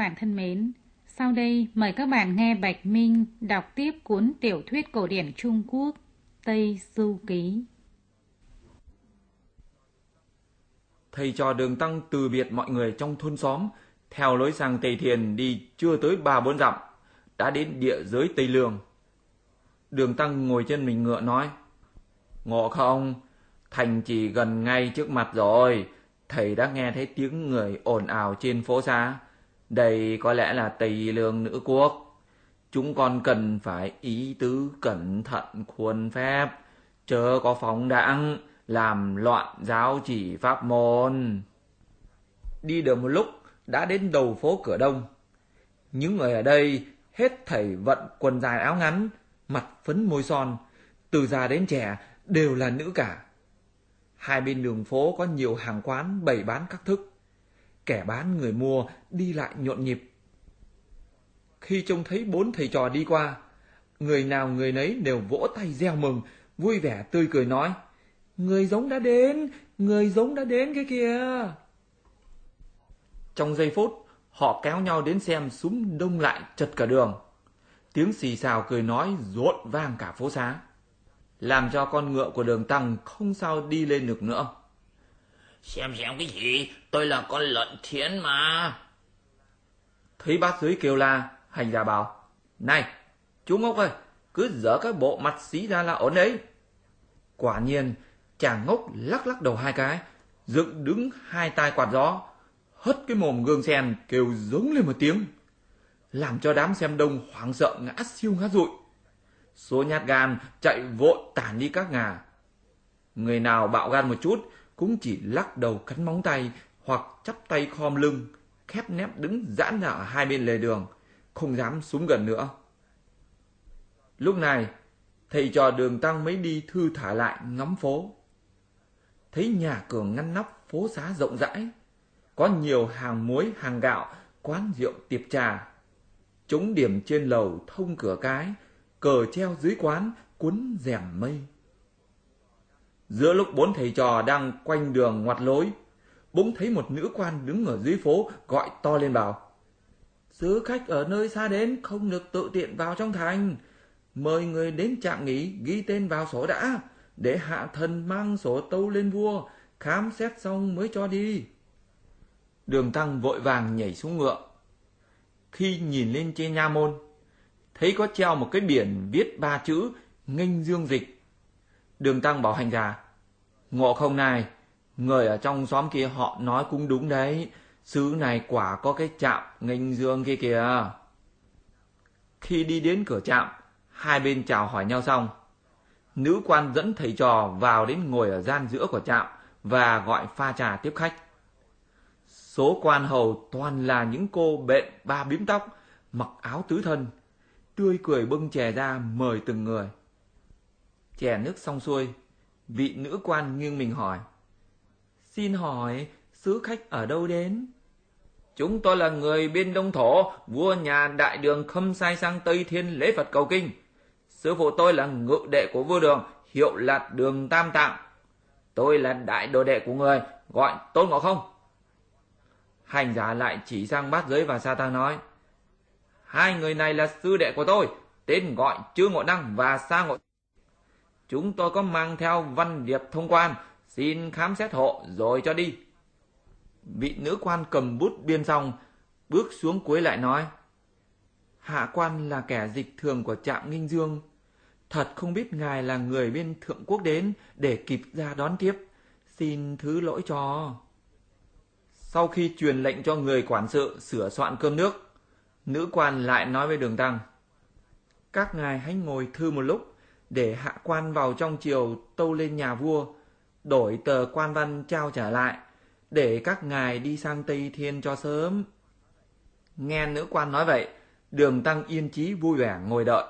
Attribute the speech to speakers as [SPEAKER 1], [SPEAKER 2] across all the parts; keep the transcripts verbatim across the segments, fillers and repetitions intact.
[SPEAKER 1] bạn thân mến, sau đây mời các bạn nghe Bạch Minh đọc tiếp cuốn tiểu thuyết cổ điển Trung Quốc Tây Du Ký.
[SPEAKER 2] Thầy trò Đường Tăng từ biệt mọi người trong thôn xóm, theo lối sang Tây Thiền đi chưa tới ba bốn dặm, đã đến địa giới Tây Lương. Đường Tăng ngồi trên mình ngựa nói: Ngộ không, thành chỉ gần ngay trước mặt rồi. Thầy đã nghe thấy tiếng người ồn ào trên phố xá. Đây có lẽ là Tây Lương nữ quốc. Chúng con cần phải ý tứ cẩn thận khuôn phép, chớ có phóng đãng làm loạn giáo chỉ pháp môn. Đi được một lúc đã đến đầu phố Cửa Đông. Những người ở đây hết thảy vận quần dài áo ngắn, mặt phấn môi son, từ già đến trẻ đều là nữ cả. Hai bên đường phố có nhiều hàng quán bày bán các thức, kẻ bán người mua đi lại nhộn nhịp. Khi trông thấy bốn thầy trò đi qua, người nào người nấy đều vỗ tay reo mừng, vui vẻ tươi cười nói: Người giống đã đến, người giống đã đến cái kìa. Trong giây phút, họ kéo nhau đến xem súm đông lại chật cả đường. Tiếng xì xào cười nói rộn vang cả phố xá, làm cho con ngựa của Đường Tăng không sao đi lên được nữa.
[SPEAKER 3] Xem xem cái gì, tôi là con lợn thiến mà.
[SPEAKER 2] Thấy bát giới kêu la, hành giả bảo: Này, chú ngốc ơi, cứ dở cái bộ mặt xí ra là ổn đấy. Quả nhiên, chàng ngốc lắc lắc đầu hai cái, dựng đứng hai tai quạt gió, hất cái mồm gương sen kêu giống lên một tiếng, làm cho đám xem đông hoảng sợ ngã siêu ngã dụi. Số nhát gan chạy vội tản đi các ngả. Người nào bạo gan một chút cũng chỉ lắc đầu cắn móng tay hoặc chắp tay khom lưng, khép nép đứng giãn ra ở hai bên lề đường, không dám xuống gần nữa. Lúc này, thầy trò Đường Tăng mới đi thư thả lại ngắm phố. Thấy nhà cửa ngăn nắp, phố xá rộng rãi, có nhiều hàng muối, hàng gạo, quán rượu tiệc trà. Trống điểm trên lầu thông cửa cái, cờ treo dưới quán cuốn rèm mây. Giữa lúc bốn thầy trò đang quanh đường ngoặt lối, bỗng thấy một nữ quan đứng ở dưới phố gọi to lên bảo: Sứ khách ở nơi xa đến không được tự tiện vào trong thành. Mời người đến trạm nghỉ ghi tên vào sổ đã, để hạ thần mang sổ tâu lên vua, khám xét xong mới cho đi. Đường Tăng vội vàng nhảy xuống ngựa. Khi nhìn lên trên nha môn, thấy có treo một cái biển viết ba chữ Nghênh Dương Dịch. Đường Tăng bảo hành giả: Ngộ không này, người ở trong xóm kia họ nói cũng đúng đấy, xứ này quả có cái trạm Nghênh Dương kia kìa. Khi đi đến cửa trạm, hai bên chào hỏi nhau xong, nữ quan dẫn thầy trò vào đến ngồi ở gian giữa của trạm và gọi pha trà tiếp khách. Số quan hầu toàn là những cô bện ba bím tóc, mặc áo tứ thân, tươi cười bưng chè ra mời từng người. Chè nước xong xuôi, vị nữ quan nghiêng mình hỏi: Xin hỏi sứ khách ở đâu đến? Chúng tôi là người bên Đông Thổ, vua nhà Đại Đường khâm sai sang Tây Thiên lễ Phật cầu kinh. Sư phụ tôi là ngự đệ của vua Đường, hiệu là Đường Tam Tạng. Tôi là đại đồ đệ của người, gọi Tôn Ngộ Không. Hành giả lại chỉ sang Bát Giới và Sa Tăng nói: Hai người này là sư đệ của tôi, tên gọi Chư Ngộ Đăng và Sa Ngộ. Chúng tôi có mang theo văn điệp thông quan, xin khám xét hộ rồi cho đi. Vị nữ quan cầm bút biên xong, bước xuống cuối lại nói: Hạ quan là kẻ dịch thường của trạm Nghênh Dương, thật không biết ngài là người bên thượng quốc đến để kịp ra đón tiếp, xin thứ lỗi cho. Sau khi truyền lệnh cho người quản sự sửa soạn cơm nước, nữ quan lại nói với Đường Tăng: Các ngài hãy ngồi thư một lúc, để hạ quan vào trong triều tâu lên nhà vua, đổi tờ quan văn trao trả lại, để các ngài đi sang Tây Thiên cho sớm. Nghe nữ quan nói vậy, Đường Tăng yên chí vui vẻ ngồi đợi.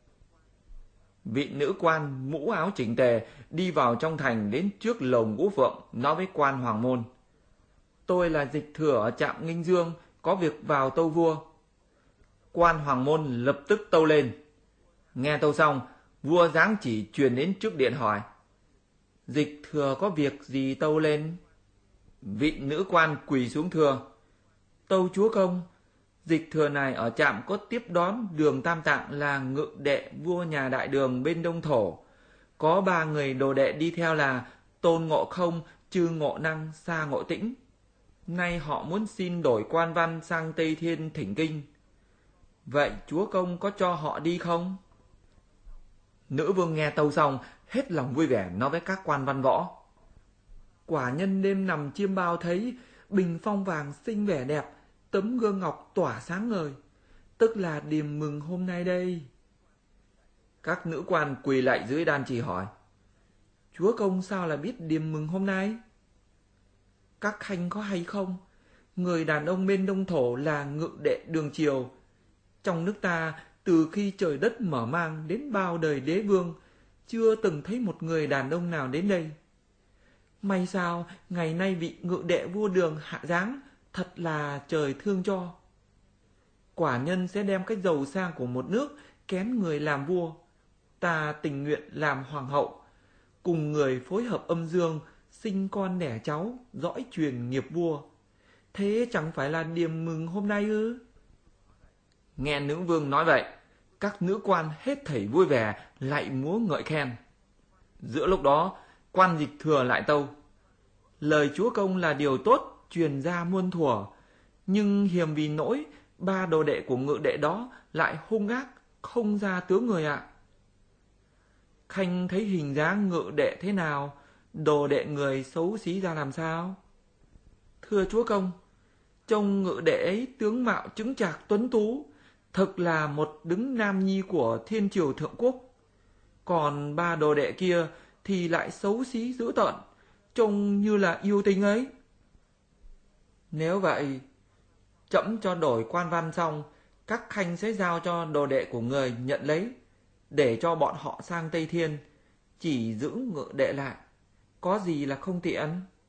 [SPEAKER 2] Vị nữ quan mũ áo chỉnh tề đi vào trong thành đến trước lầu Ngũ Phượng, nói với quan Hoàng Môn: Tôi là dịch thừa ở trạm Nghênh Dương, có việc vào tâu vua. Quan Hoàng Môn lập tức tâu lên. Nghe tâu xong, vua giáng chỉ truyền đến trước điện hỏi: Dịch thừa có việc gì tâu lên? Vị nữ quan quỳ xuống thưa: Tâu chúa công, Dịch thừa này ở trạm có tiếp đón Đường Tam Tạng là ngự đệ vua nhà Đại Đường bên Đông Thổ. Có ba người đồ đệ đi theo là Tôn Ngộ Không, Chư Ngộ Năng, Sa Ngộ Tĩnh. Nay họ muốn xin đổi quan văn sang Tây Thiên thỉnh kinh. Vậy chúa công có cho họ đi không? Nữ vương nghe tâu xong, hết lòng vui vẻ nói với các quan văn võ. Quả nhân đêm nằm chiêm bao thấy bình phong vàng xinh vẻ đẹp, tấm gương ngọc tỏa sáng ngời, tức là điềm mừng hôm nay đây. Các nữ quan quỳ lại dưới đan trì hỏi, chúa công sao là biết điềm mừng hôm nay? Các khanh có hay không, người đàn ông bên Đông Thổ là ngự đệ đường triều. Trong nước ta, từ khi trời đất mở mang đến bao đời đế vương, chưa từng thấy một người đàn ông nào đến đây. May sao ngày nay vị ngự đệ vua Đường hạ giáng, thật là trời thương cho. Quả nhân sẽ đem cái giàu sang của một nước kén người làm vua. Ta tình nguyện làm hoàng hậu, cùng người phối hợp âm dương, sinh con đẻ cháu, dõi truyền nghiệp vua. Thế chẳng phải là điềm mừng hôm nay ư? Nghe nữ vương nói vậy, các nữ quan hết thảy vui vẻ, lại múa ngợi khen. Giữa lúc đó, quan Dịch Thừa lại tâu, lời chúa công là điều tốt, truyền ra muôn thuở, nhưng hiềm vì nỗi ba đồ đệ của ngự đệ đó lại hung ác, không ra tướng người ạ. Khanh thấy hình dáng ngự đệ thế nào, đồ đệ người xấu xí ra làm sao? Thưa chúa công, trông ngự đệ ấy tướng mạo chững chạc tuấn tú, thực là một đứng nam nhi của thiên triều thượng quốc. Còn ba đồ đệ kia thì lại xấu xí dữ tợn, trông như là yêu tinh ấy. Nếu vậy, trẫm cho đổi quan văn xong, các khanh sẽ giao cho đồ đệ của người nhận lấy, để cho bọn họ sang Tây Thiên, chỉ giữ ngự đệ lại, có gì là không tiện?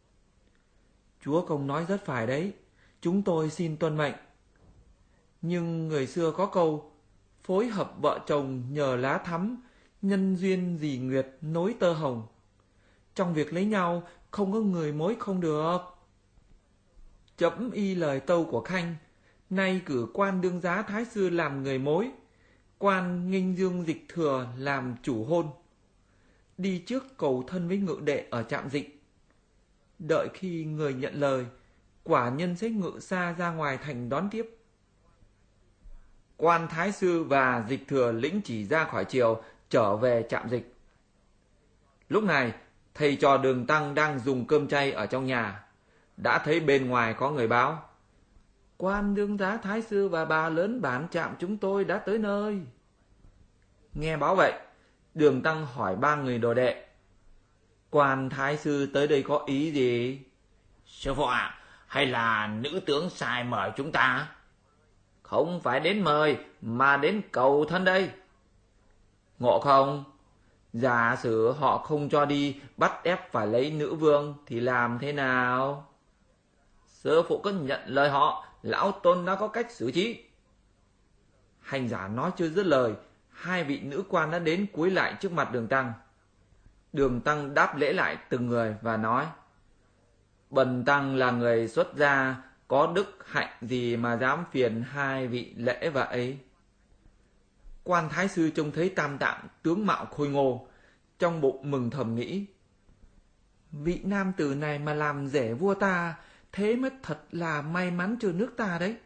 [SPEAKER 2] Chúa công nói rất phải đấy, chúng tôi xin tuân mệnh. Nhưng người xưa có câu, phối hợp vợ chồng nhờ lá thắm, nhân duyên dì nguyệt nối tơ hồng. Trong việc lấy nhau, không có người mối không được. Trẫm y lời tâu của khanh, nay cử quan đương giá thái sư làm người mối, quan nghinh dương Dịch Thừa làm chủ hôn. Đi trước cầu thân với ngự đệ ở trạm Dịch. Đợi khi người nhận lời, quả nhân sẽ ngự xa ra ngoài thành đón tiếp. Quan thái sư và Dịch Thừa lĩnh chỉ ra khỏi triều, trở về trạm Dịch. Lúc này, thầy trò Đường Tăng đang dùng cơm chay ở trong nhà, đã thấy bên ngoài có người báo, quan đương giá thái sư và bà lớn bản trạm chúng tôi đã tới nơi. Nghe báo vậy, Đường Tăng hỏi ba người đồ đệ, quan thái sư tới đây có ý gì?
[SPEAKER 3] Sư phụ ạ, à, hay là nữ tướng sai mời chúng ta?
[SPEAKER 2] Không phải đến mời, mà đến cầu thân đây. Ngộ không? Giả sử họ không cho đi, bắt ép phải lấy nữ vương thì làm thế nào? Sư phụ cứ nhận lời họ, lão tôn đã có cách xử trí. Hành giả nói chưa dứt lời, hai vị nữ quan đã đến cúi lại trước mặt Đường Tăng. Đường Tăng đáp lễ lại từng người và nói, bần tăng là người xuất gia, có đức hạnh gì mà dám phiền hai vị lễ vậy? Quan thái sư trông thấy Tam Tạng tướng mạo khôi ngô, trong bụng mừng thầm nghĩ, vị nam tử này mà làm rể vua ta, thế mới thật là may mắn cho nước ta đấy.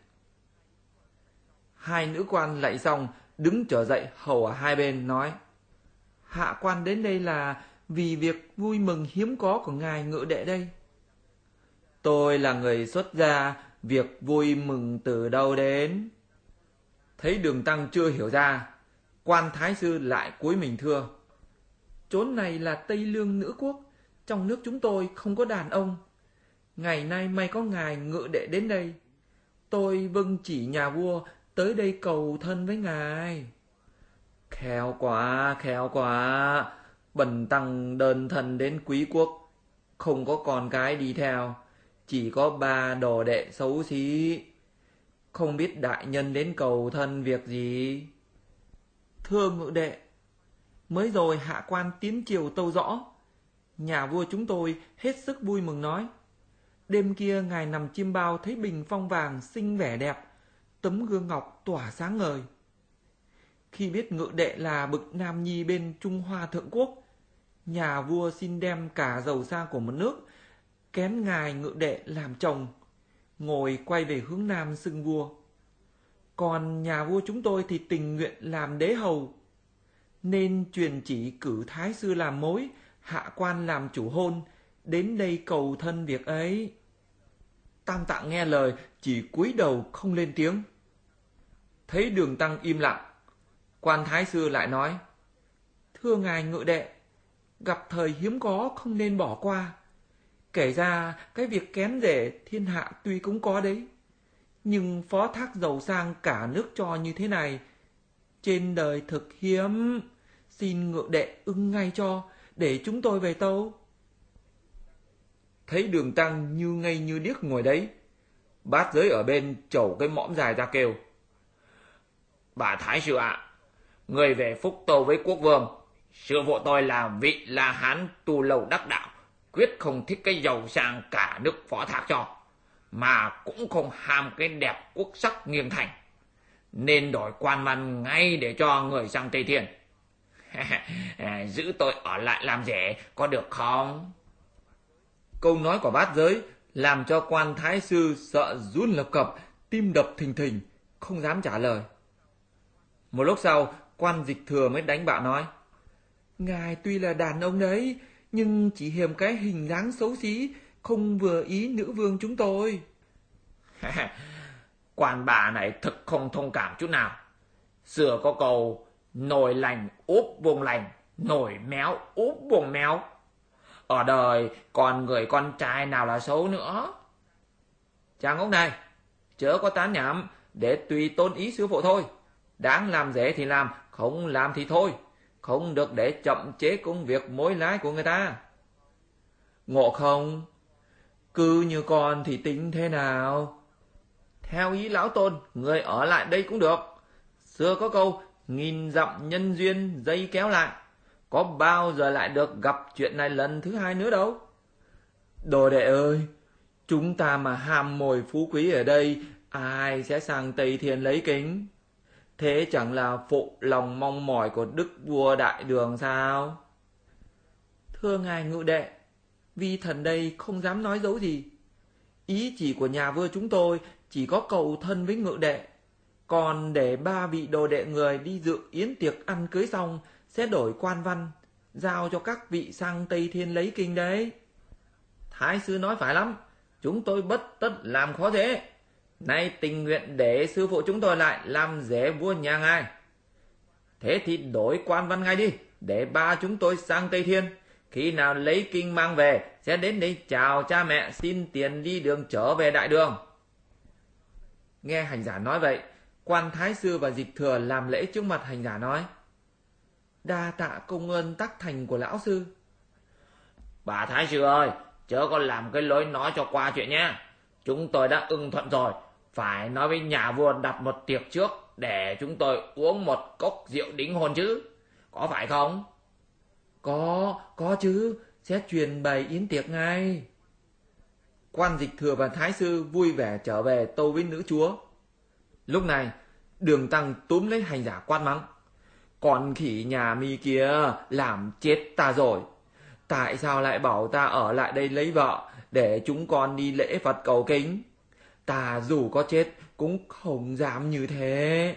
[SPEAKER 2] Hai nữ quan lạy xong, đứng trở dậy hầu ở hai bên nói, hạ quan đến đây là vì việc vui mừng hiếm có của ngài ngự đệ đây. Tôi là người xuất gia, việc vui mừng từ đâu đến? Thấy Đường Tăng chưa hiểu ra, quan thái sư lại cúi mình thưa, chốn này là Tây Lương nữ quốc, trong nước chúng tôi không có đàn ông. Ngày nay may có ngài ngự đệ đến đây, tôi vâng chỉ nhà vua tới đây cầu thân với ngài. Khéo quá, khéo quá, bần tăng đơn thân đến quý quốc, không có con cái đi theo, chỉ có ba đồ đệ xấu xí, không biết đại nhân đến cầu thân việc gì. Thưa ngự đệ, mới rồi hạ quan tiến triều tâu rõ, nhà vua chúng tôi hết sức vui mừng nói, đêm kia ngài nằm chiêm bao thấy bình phong vàng xinh vẻ đẹp, tấm gương ngọc tỏa sáng ngời. Khi biết Ngự Đệ là bậc nam nhi bên Trung Hoa Thượng Quốc, nhà vua xin đem cả giàu sang của một nước kén ngài Ngự Đệ làm chồng, ngồi quay về hướng nam xưng vua. Còn nhà vua chúng tôi thì tình nguyện làm đế hầu, nên truyền chỉ cử thái sư làm mối, hạ quan làm chủ hôn, đến đây cầu thân việc ấy. Tam Tạng nghe lời chỉ cúi đầu không lên tiếng. Thấy Đường Tăng im lặng, quan thái sư lại nói: Thưa ngài Ngự Đệ, gặp thời hiếm có không nên bỏ qua. Kể ra cái việc kén rể thiên hạ tuy cũng có đấy, nhưng phó thác giàu sang cả nước cho như thế này, trên đời thực hiếm. Xin Ngự Đệ ưng ngay cho, để chúng tôi về tâu. Thấy Đường Tăng như ngây như điếc ngồi đấy, Bát Giới ở bên chầu cái mõm dài ra kêu: Bà thái sư ạ, à, người về phúc tâu với quốc vương. Sư phụ tôi là vị La Hán tu lâu đắc đạo, quyết không thích cái giàu sang cả nước phó thác cho, mà cũng không ham cái đẹp quốc sắc nghiêng thành, nên đổi quan văn ngay để cho người sang Tây Thiên. Giữ tôi ở lại làm rể có được không? Câu nói của Bát Giới làm cho quan thái sư sợ run lập cập, tim đập thình thình, không dám trả lời. Một lúc sau, quan Dịch Thừa mới đánh bạo nói: Ngài tuy là đàn ông đấy, nhưng chỉ hiềm cái hình dáng xấu xí, không vừa ý nữ vương chúng tôi.
[SPEAKER 3] Quan bà này thực không thông cảm chút nào. Xưa có câu nồi lành úp vùng lành, nồi méo úp vùng méo. Ở đời còn người con trai nào là xấu nữa. Chàng ngốc này, chớ có tán nhảm, để tùy tôn ý sư phụ thôi. Đáng làm rể thì làm, không làm thì thôi, không được để chậm chế công việc mối lái của người ta.
[SPEAKER 2] Ngộ không? Cứ như con thì tính thế nào?
[SPEAKER 3] Theo ý lão tôn, người ở lại đây cũng được. Xưa có câu nghìn dặm nhân duyên dây kéo lại, có bao giờ lại được gặp chuyện này lần thứ hai nữa đâu.
[SPEAKER 2] Đồ đệ ơi, chúng ta mà ham mồi phú quý ở đây, ai sẽ sang Tây Thiên lấy kính? Thế chẳng là phụ lòng mong mỏi của đức vua Đại Đường sao? Thưa ngài Ngự Đệ, vi thần đây không dám nói dấu gì. Ý chỉ của nhà vua chúng tôi chỉ có cầu thân với Ngự Đệ, còn để ba vị đồ đệ người đi dự yến tiệc ăn cưới xong sẽ đổi quan văn, giao cho các vị sang Tây Thiên lấy kinh đấy.
[SPEAKER 3] Thái sư nói phải lắm, chúng tôi bất tất làm khó dễ. Nay tình nguyện để sư phụ chúng tôi lại làm rể vua nhà ngài. Thế thì đổi quan văn ngay đi, để ba chúng tôi sang Tây Thiên. Khi nào lấy kinh mang về, sẽ đến đây chào cha mẹ, xin tiền đi đường trở về Đại Đường.
[SPEAKER 2] Nghe hành giả nói vậy, quan thái sư và Dịch Thừa làm lễ trước mặt hành giả nói: Đa tạ công ơn tác thành của lão sư.
[SPEAKER 3] Bà thái sư ơi, chớ có làm cái lối nói cho qua chuyện nhé. Chúng tôi đã ưng thuận rồi, phải nói với nhà vua đặt một tiệc trước để chúng tôi uống một cốc rượu đính hôn chứ, có phải không?
[SPEAKER 2] Có, có chứ, sẽ truyền bày yến tiệc ngay. Quan Dịch Thừa và thái sư vui vẻ trở về tâu với nữ chúa. Lúc này, Đường Tăng túm lấy hành giả quát mắng: Con khỉ nhà mi kia, làm chết ta rồi. Tại sao lại bảo ta ở lại đây lấy vợ, để chúng con đi lễ Phật cầu kính? Ta dù có chết cũng không dám như thế.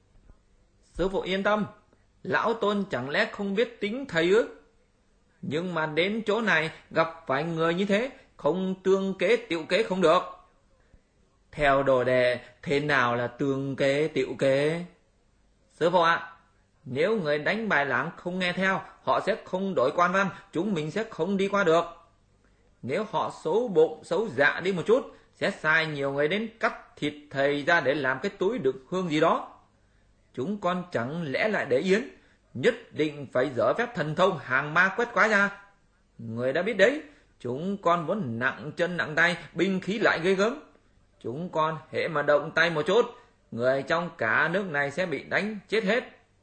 [SPEAKER 3] Sư phụ yên tâm, lão tôn chẳng lẽ không biết tính thầy ư? Nhưng mà đến chỗ này gặp phải người như thế, không tương kế tựu kế không được.
[SPEAKER 2] Theo đồ đệ, thế nào là tương kế tựu kế?
[SPEAKER 3] Sư phụ ạ, nếu người đánh bài lảng không nghe theo, họ sẽ không đổi quan văn, chúng mình sẽ không đi qua được. Nếu họ xấu bụng, xấu dạ đi một chút, sẽ sai nhiều người đến cắt thịt thầy ra để làm cái túi đựng hương gì đó. Chúng con chẳng lẽ lại để yến, nhất định phải dở phép thần thông hàng ma quét quái ra. Người đã biết đấy, chúng con vốn nặng chân nặng tay, binh khí lại ghê gớm. Chúng con hễ mà động tay một chút, người trong cả nước này sẽ bị đánh chết hết.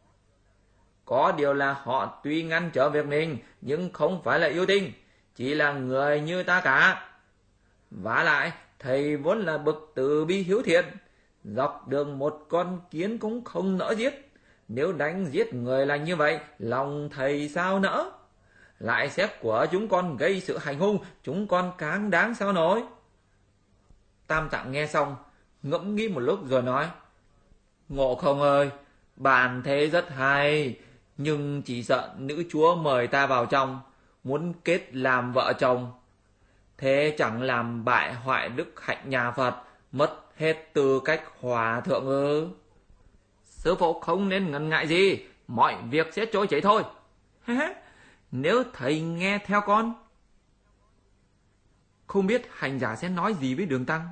[SPEAKER 3] Có điều là họ tuy ngăn trở việc mình, nhưng không phải là yêu tinh, chỉ là người như ta cả. Vả lại, thầy vốn là bậc từ bi hiếu thiện, Dọc đường một con kiến cũng không nỡ giết. Nếu đánh giết người là như vậy, lòng thầy sao nỡ? Lại xét của chúng con gây sự hành hung, chúng con cáng đáng sao nổi?
[SPEAKER 2] Tam Tạng nghe xong, ngẫm nghĩ một lúc rồi nói: Ngộ Không ơi, bạn thế rất hay, nhưng chỉ sợ nữ chúa mời ta vào trong, muốn kết làm vợ chồng. Thế chẳng làm bại hoại đức hạnh nhà Phật, mất hết tư cách hòa thượng ư?
[SPEAKER 3] Sư phụ không nên ngần ngại gì, mọi việc sẽ trôi chảy thôi. Nếu thầy nghe theo con.
[SPEAKER 2] Không biết hành giả sẽ nói gì với Đường Tăng.